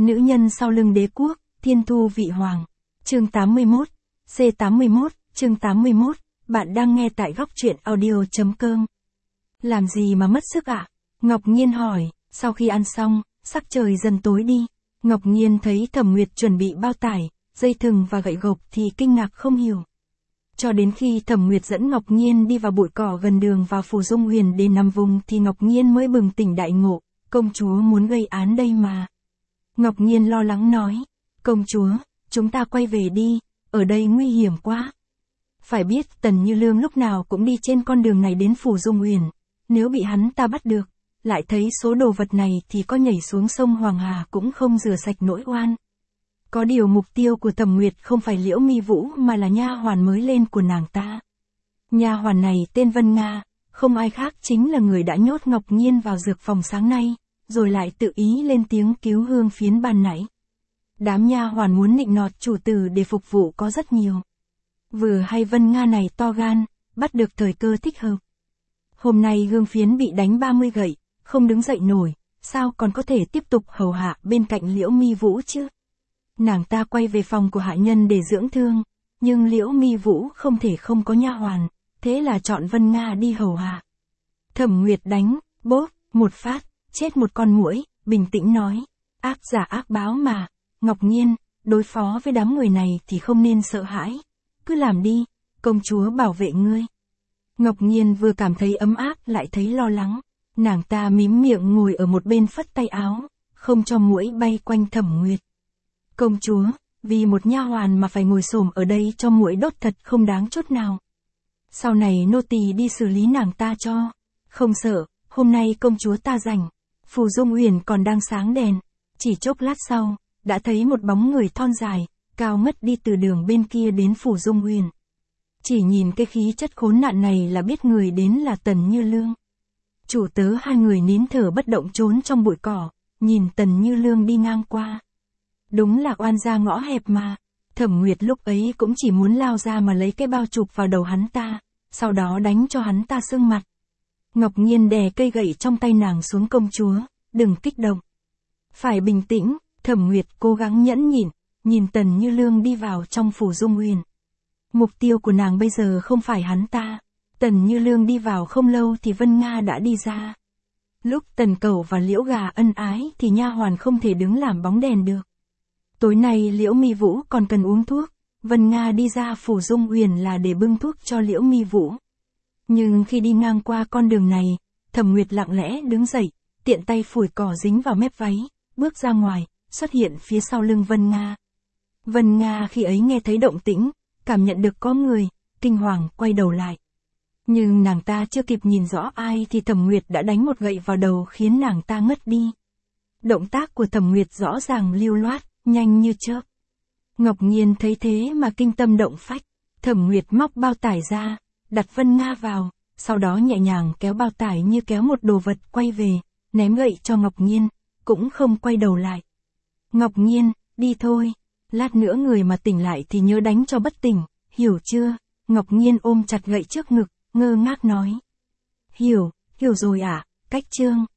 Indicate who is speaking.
Speaker 1: Nữ nhân sau lưng đế quốc, thiên thu vị hoàng. Chương 81, C81, chương 81, bạn đang nghe tại góc truyện audio.com. Làm gì mà mất sức ạ? Ngọc Nhiên hỏi, sau khi ăn xong, sắc trời dần tối đi. Ngọc Nhiên thấy Thẩm Nguyệt chuẩn bị bao tải, dây thừng và gậy gộc thì kinh ngạc không hiểu. Cho đến khi Thẩm Nguyệt dẫn Ngọc Nhiên đi vào bụi cỏ gần đường vào phủ Dung Huyền để nằm vùng thì Ngọc Nhiên mới bừng tỉnh đại ngộ, công chúa muốn gây án đây mà. Ngọc Nhiên lo lắng nói, công chúa, chúng ta quay về đi, ở đây nguy hiểm quá. Phải biết Tần Như Lương lúc nào cũng đi trên con đường này đến phủ Dung Huyền, nếu bị hắn ta bắt được, lại thấy số đồ vật này thì có nhảy xuống sông Hoàng Hà cũng không rửa sạch nỗi oan. Có điều mục tiêu của Thẩm Nguyệt không phải Liễu Mi Vũ mà là nha hoàn mới lên của nàng ta. Nha hoàn này tên Vân Nga, không ai khác chính là người đã nhốt Ngọc Nhiên vào dược phòng sáng nay, rồi lại tự ý lên tiếng cứu Hương Phiến ban nãy. Đám nha hoàn muốn nịnh nọt chủ tử để phục vụ có rất nhiều. Vừa hay Vân Nga này to gan, bắt được thời cơ thích hợp. Hôm nay Hương Phiến bị đánh 30 gậy, không đứng dậy nổi, sao còn có thể tiếp tục hầu hạ bên cạnh Liễu Mi Vũ chứ? Nàng ta quay về phòng của hạ nhân để dưỡng thương, nhưng Liễu Mi Vũ không thể không có nha hoàn, thế là chọn Vân Nga đi hầu hạ. Thẩm Nguyệt đánh, bốp, một phát, chết một con muỗi, bình tĩnh nói, ác giả ác báo mà, Ngọc Nhiên, đối phó với đám người này thì không nên sợ hãi, cứ làm đi, công chúa bảo vệ ngươi. Ngọc Nhiên vừa cảm thấy ấm áp lại thấy lo lắng, nàng ta mím miệng ngồi ở một bên phất tay áo, không cho muỗi bay quanh Thẩm Nguyệt. Công chúa, vì một nha hoàn mà phải ngồi xổm ở đây cho muỗi đốt thật không đáng chút nào. Sau này nô tỳ đi xử lý nàng ta cho. Không sợ, hôm nay công chúa ta rảnh. Phủ Dung Huyền còn đang sáng đèn. Chỉ chốc lát sau, đã thấy một bóng người thon dài, cao ngất đi từ đường bên kia đến Phủ Dung Huyền. Chỉ nhìn cái khí chất khốn nạn này là biết người đến là Tần Như Lương. Chủ tớ hai người nín thở bất động trốn trong bụi cỏ, nhìn Tần Như Lương đi ngang qua. Đúng là oan gia ngõ hẹp mà. Thẩm Nguyệt lúc ấy cũng chỉ muốn lao ra mà lấy cái bao chụp vào đầu hắn ta, sau đó đánh cho hắn ta sưng mặt. Ngọc Nhiên đè cây gậy trong tay nàng xuống, công chúa, đừng kích động. Phải bình tĩnh, Thẩm Nguyệt cố gắng nhẫn nhịn, nhìn Tần Như Lương đi vào trong phủ Dung Huyền. Mục tiêu của nàng bây giờ không phải hắn ta. Tần Như Lương đi vào không lâu thì Vân Nga đã đi ra. Lúc Tần Cẩu và Liễu Gà ân ái thì nha hoàn không thể đứng làm bóng đèn được. Tối nay Liễu Mi Vũ còn cần uống thuốc, Vân Nga đi ra phủ Dung Huyền là để bưng thuốc cho Liễu Mi Vũ. Nhưng khi đi ngang qua con đường này, Thẩm Nguyệt lặng lẽ đứng dậy, tiện tay phủi cỏ dính vào mép váy, bước ra ngoài, xuất hiện phía sau lưng Vân Nga. Vân Nga khi ấy nghe thấy động tĩnh, cảm nhận được có người, kinh hoàng quay đầu lại. Nhưng nàng ta chưa kịp nhìn rõ ai thì Thẩm Nguyệt đã đánh một gậy vào đầu khiến nàng ta ngất đi. Động tác của Thẩm Nguyệt rõ ràng lưu loát, nhanh như chớp. Ngọc Nhiên thấy thế mà kinh tâm động phách. Thẩm Nguyệt móc bao tải ra, đặt Vân Nga vào, sau đó nhẹ nhàng kéo bao tải như kéo một đồ vật quay về, ném gậy cho Ngọc Nhiên, cũng không quay đầu lại. Ngọc Nhiên, đi thôi, lát nữa người mà tỉnh lại thì nhớ đánh cho bất tỉnh, hiểu chưa? Ngọc Nhiên ôm chặt gậy trước ngực, ngơ ngác nói. Hiểu rồi ạ, cách chương.